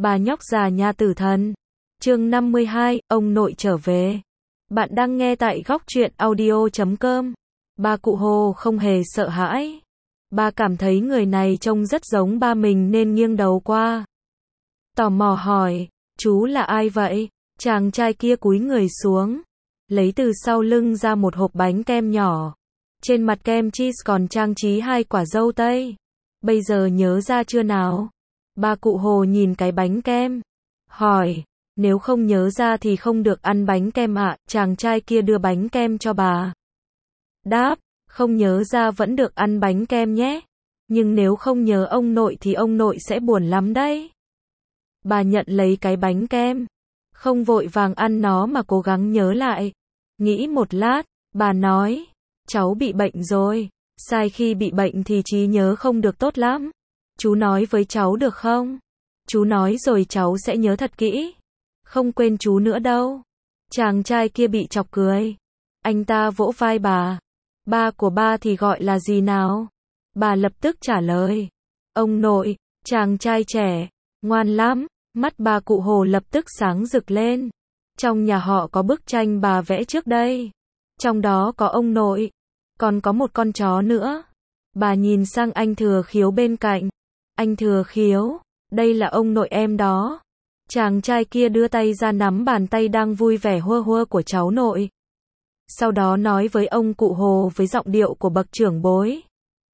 Bà nhóc già nhà tử thần. Chương 52, ông nội trở về. Bạn đang nghe tại góc truyện audio.com. Bà cụ Hồ không hề sợ hãi. Bà cảm thấy người này trông rất giống ba mình nên nghiêng đầu qua. Tò mò hỏi, chú là ai vậy? Chàng trai kia cúi người xuống, lấy từ sau lưng ra một hộp bánh kem nhỏ. Trên mặt kem cheese còn trang trí 2 quả dâu tây. Bây giờ nhớ ra chưa nào? Bà cụ Hồ nhìn cái bánh kem, hỏi, nếu không nhớ ra thì không được ăn bánh kem ạ. Chàng trai kia đưa bánh kem cho bà. Đáp, không nhớ ra vẫn được ăn bánh kem nhé. Nhưng nếu không nhớ ông nội thì ông nội sẽ buồn lắm đấy. Bà nhận lấy cái bánh kem, không vội vàng ăn nó mà cố gắng nhớ lại. Nghĩ một lát, bà nói, cháu bị bệnh rồi. Sai khi bị bệnh thì trí nhớ không được tốt lắm. Chú nói với cháu được không? Chú nói rồi cháu sẽ nhớ thật kỹ. Không quên chú nữa đâu. Chàng trai kia bị chọc cười. Anh ta vỗ vai bà. Ba của ba thì gọi là gì nào? Bà lập tức trả lời. Ông nội. Chàng trai trẻ, ngoan lắm. Mắt bà cụ Hồ lập tức sáng rực lên. Trong nhà họ có bức tranh bà vẽ trước đây. Trong đó có ông nội. Còn có một con chó nữa. Bà nhìn sang anh Thừa Khiếu bên cạnh. Anh Thừa Khiếu, đây là ông nội em đó. Chàng trai kia đưa tay ra nắm bàn tay đang vui vẻ hua hua của cháu nội. Sau đó nói với ông cụ Hồ với giọng điệu của bậc trưởng bối.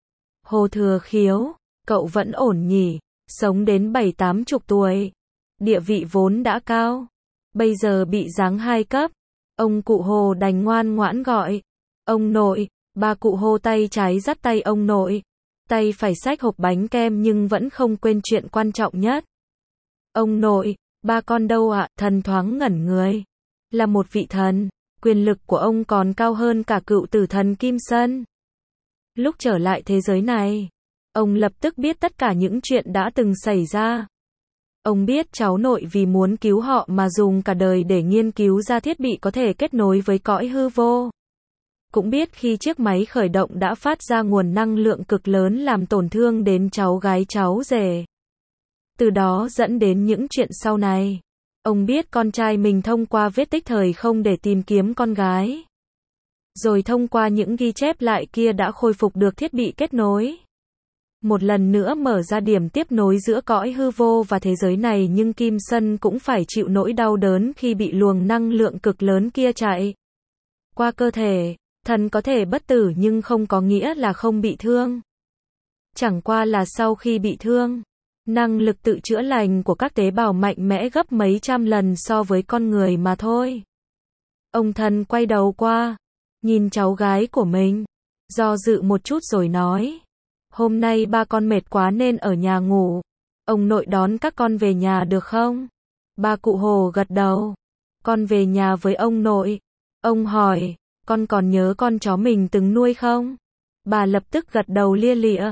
Hồ Thừa Khiếu, cậu vẫn ổn nhỉ, sống đến 70-80 tuổi. Địa vị vốn đã cao, bây giờ bị giáng 2 cấp. Ông cụ Hồ đành ngoan ngoãn gọi. Ông nội. Bà cụ Hồ tay trái dắt tay ông nội. Tay phải xách hộp bánh kem nhưng vẫn không quên chuyện quan trọng nhất. Ông nội, ba con đâu ạ? Thần thoáng ngẩn người. Là một vị thần, quyền lực của ông còn cao hơn cả cựu tử thần Kim Sơn. Lúc trở lại thế giới này, ông lập tức biết tất cả những chuyện đã từng xảy ra. Ông biết cháu nội vì muốn cứu họ mà dùng cả đời để nghiên cứu ra thiết bị có thể kết nối với cõi hư vô. Cũng biết khi chiếc máy khởi động đã phát ra nguồn năng lượng cực lớn làm tổn thương đến cháu gái cháu rể. Từ đó dẫn đến những chuyện sau này. Ông biết con trai mình thông qua vết tích thời không để tìm kiếm con gái. Rồi thông qua những ghi chép lại kia đã khôi phục được thiết bị kết nối. Một lần nữa mở ra điểm tiếp nối giữa cõi hư vô và thế giới này, nhưng Kim Sơn cũng phải chịu nỗi đau đớn khi bị luồng năng lượng cực lớn kia chạy qua cơ thể. Thần có thể bất tử nhưng không có nghĩa là không bị thương. Chẳng qua là sau khi bị thương, năng lực tự chữa lành của các tế bào mạnh mẽ gấp mấy trăm lần so với con người mà thôi. Ông thần quay đầu qua, nhìn cháu gái của mình, do dự một chút rồi nói. Hôm nay ba con mệt quá nên ở nhà ngủ. Ông nội đón các con về nhà được không? Bà cụ Hồ gật đầu. Con về nhà với ông nội. Ông hỏi. Con còn nhớ con chó mình từng nuôi không? Bà lập tức gật đầu lia lịa.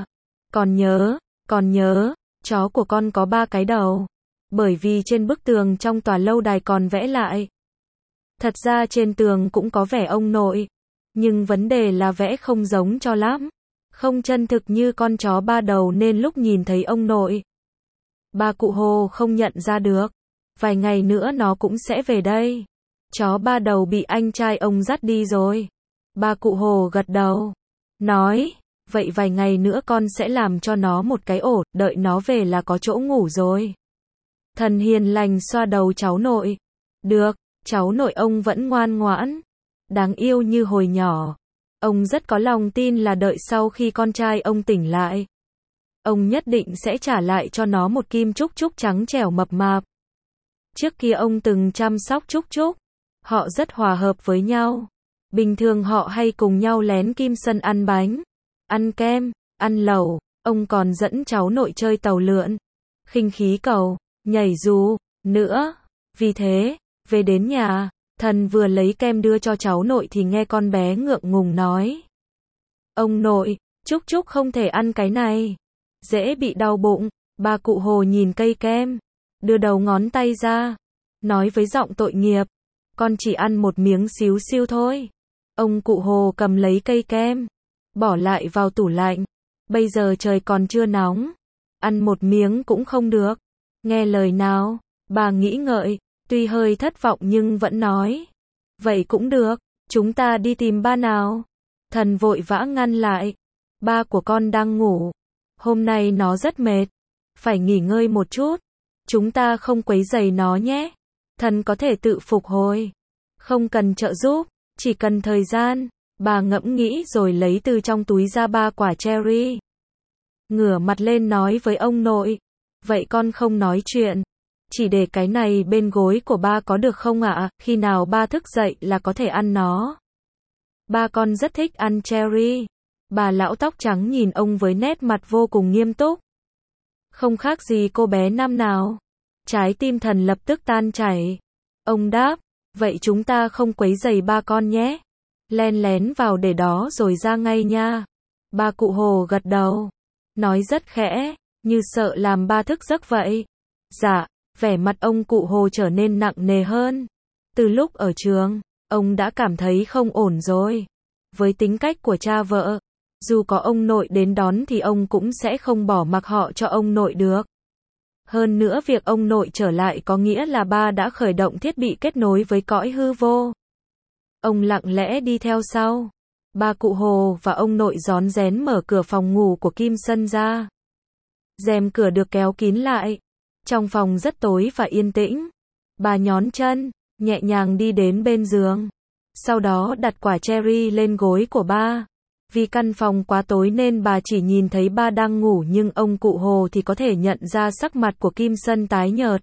Còn nhớ, chó của con có 3 cái đầu. Bởi vì trên bức tường trong tòa lâu đài còn vẽ lại. Thật ra trên tường cũng có vẻ ông nội. Nhưng vấn đề là vẽ không giống cho lắm. Không chân thực như con chó 3 đầu nên lúc nhìn thấy ông nội, bà cụ Hồ không nhận ra được. Vài ngày nữa nó cũng sẽ về đây. Chó 3 đầu bị anh trai ông dắt đi rồi. Bà cụ Hồ gật đầu. Nói, vậy vài ngày nữa con sẽ làm cho nó một cái ổ, đợi nó về là có chỗ ngủ rồi. Thần hiền lành xoa đầu cháu nội. Được, cháu nội ông vẫn ngoan ngoãn, đáng yêu như hồi nhỏ. Ông rất có lòng tin là đợi sau khi con trai ông tỉnh lại, ông nhất định sẽ trả lại cho nó một kim trúc trúc trắng trẻo mập mạp. Trước kia ông từng chăm sóc Trúc Trúc. Họ rất hòa hợp với nhau. Bình thường họ hay cùng nhau lén Kim Sơn ăn bánh, ăn kem, ăn lẩu. Ông còn dẫn cháu nội chơi tàu lượn, khinh khí cầu, nhảy dù, nữa. Vì thế, về đến nhà, thần vừa lấy kem đưa cho cháu nội thì nghe con bé ngượng ngùng nói. Ông nội, Trúc Trúc không thể ăn cái này. Dễ bị đau bụng. Bà cụ Hồ nhìn cây kem, đưa đầu ngón tay ra, nói với giọng tội nghiệp. Con chỉ ăn một miếng xíu xiu thôi. Ông cụ Hồ cầm lấy cây kem, bỏ lại vào tủ lạnh. Bây giờ trời còn chưa nóng, ăn một miếng cũng không được. Nghe lời nào, bà nghĩ ngợi, tuy hơi thất vọng nhưng vẫn nói. Vậy cũng được, chúng ta đi tìm ba nào. Thần vội vã ngăn lại. Ba của con đang ngủ. Hôm nay nó rất mệt. Phải nghỉ ngơi một chút. Chúng ta không quấy rầy nó nhé. Thần có thể tự phục hồi. Không cần trợ giúp, chỉ cần thời gian. Bà ngẫm nghĩ rồi lấy từ trong túi ra 3 quả cherry. Ngửa mặt lên nói với ông nội. Vậy con không nói chuyện. Chỉ để cái này bên gối của ba có được không ạ? Khi nào ba thức dậy là có thể ăn nó. Ba con rất thích ăn cherry. Bà lão tóc trắng nhìn ông với nét mặt vô cùng nghiêm túc. Không khác gì cô bé năm nào. Trái tim thần lập tức tan chảy. Ông đáp, vậy chúng ta không quấy rầy ba con nhé. Len lén vào để đó rồi ra ngay nha. Ba cụ Hồ gật đầu. Nói rất khẽ, như sợ làm ba thức giấc vậy. Dạ, vẻ mặt ông cụ Hồ trở nên nặng nề hơn. Từ lúc ở trường, ông đã cảm thấy không ổn rồi. Với tính cách của cha vợ, dù có ông nội đến đón thì ông cũng sẽ không bỏ mặc họ cho ông nội được. Hơn nữa việc ông nội trở lại có nghĩa là ba đã khởi động thiết bị kết nối với cõi hư vô. Ông lặng lẽ đi theo sau. Ba cụ Hồ và ông nội rón rén mở cửa phòng ngủ của Kim Sân ra. Rèm cửa được kéo kín lại. Trong phòng rất tối và yên tĩnh. Bà nhón chân, nhẹ nhàng đi đến bên giường. Sau đó đặt quả cherry lên gối của ba. Vì căn phòng quá tối nên bà chỉ nhìn thấy ba đang ngủ nhưng ông cụ Hồ thì có thể nhận ra sắc mặt của Kim Sân tái nhợt.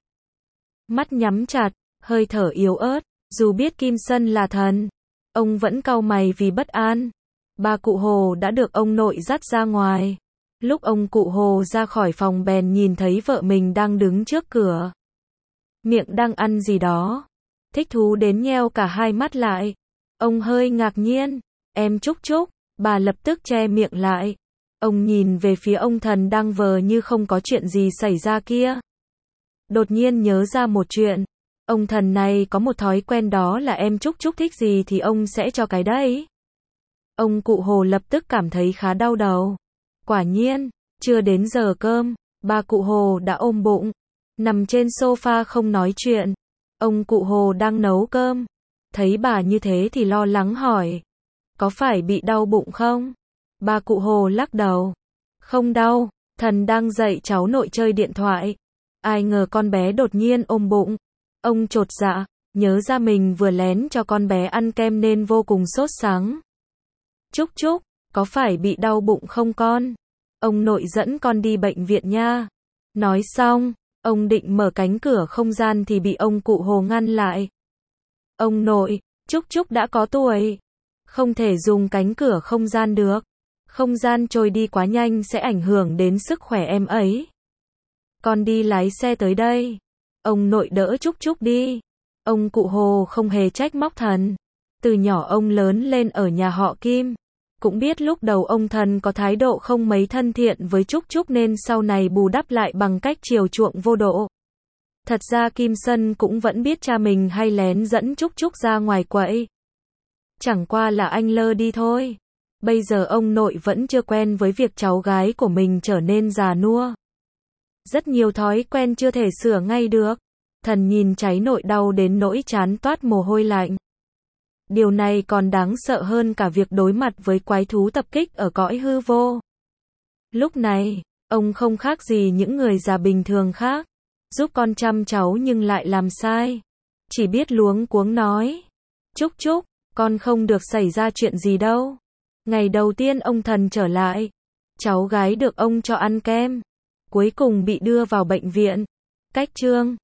Mắt nhắm chặt, hơi thở yếu ớt, dù biết Kim Sân là thần. Ông vẫn cau mày vì bất an. Ba cụ Hồ đã được ông nội dắt ra ngoài. Lúc ông cụ Hồ ra khỏi phòng bèn nhìn thấy vợ mình đang đứng trước cửa. Miệng đang ăn gì đó. Thích thú đến nheo cả hai mắt lại. Ông hơi ngạc nhiên. Em Trúc Trúc. Bà lập tức che miệng lại. Ông nhìn về phía ông thần đang vờ như không có chuyện gì xảy ra kia. Đột nhiên nhớ ra một chuyện. Ông thần này có một thói quen đó là em Trúc Trúc thích gì thì ông sẽ cho cái đấy. Ông cụ Hồ lập tức cảm thấy khá đau đầu. Quả nhiên, chưa đến giờ cơm, ba cụ Hồ đã ôm bụng, nằm trên sofa không nói chuyện. Ông cụ Hồ đang nấu cơm. Thấy bà như thế thì lo lắng hỏi. Có phải bị đau bụng không? Ba cụ Hồ lắc đầu. Không đau, thần đang dạy cháu nội chơi điện thoại. Ai ngờ con bé đột nhiên ôm bụng. Ông chột dạ, nhớ ra mình vừa lén cho con bé ăn kem nên vô cùng sốt sắng. Trúc Trúc, có phải bị đau bụng không con? Ông nội dẫn con đi bệnh viện nha. Nói xong, ông định mở cánh cửa không gian thì bị ông cụ Hồ ngăn lại. Ông nội, Trúc Trúc đã có tuổi. Không thể dùng cánh cửa không gian được. Không gian trôi đi quá nhanh sẽ ảnh hưởng đến sức khỏe em ấy. Con đi lái xe tới đây. Ông nội đỡ Trúc Trúc đi. Ông cụ Hồ không hề trách móc thần. Từ nhỏ ông lớn lên ở nhà họ Kim. Cũng biết lúc đầu ông thần có thái độ không mấy thân thiện với Trúc Trúc nên sau này bù đắp lại bằng cách chiều chuộng vô độ. Thật ra Kim Sân cũng vẫn biết cha mình hay lén dẫn Trúc Trúc ra ngoài quậy. Chẳng qua là anh lơ đi thôi. Bây giờ ông nội vẫn chưa quen với việc cháu gái của mình trở nên già nua. Rất nhiều thói quen chưa thể sửa ngay được. Thần nhìn cháy nội đau đến nỗi trán toát mồ hôi lạnh. Điều này còn đáng sợ hơn cả việc đối mặt với quái thú tập kích ở cõi hư vô. Lúc này, ông không khác gì những người già bình thường khác. Giúp con chăm cháu nhưng lại làm sai. Chỉ biết luống cuống nói. Trúc Trúc, con không được xảy ra chuyện gì đâu. Ngày đầu tiên ông thần trở lại. Cháu gái được ông cho ăn kem. Cuối cùng bị đưa vào bệnh viện. Cách chương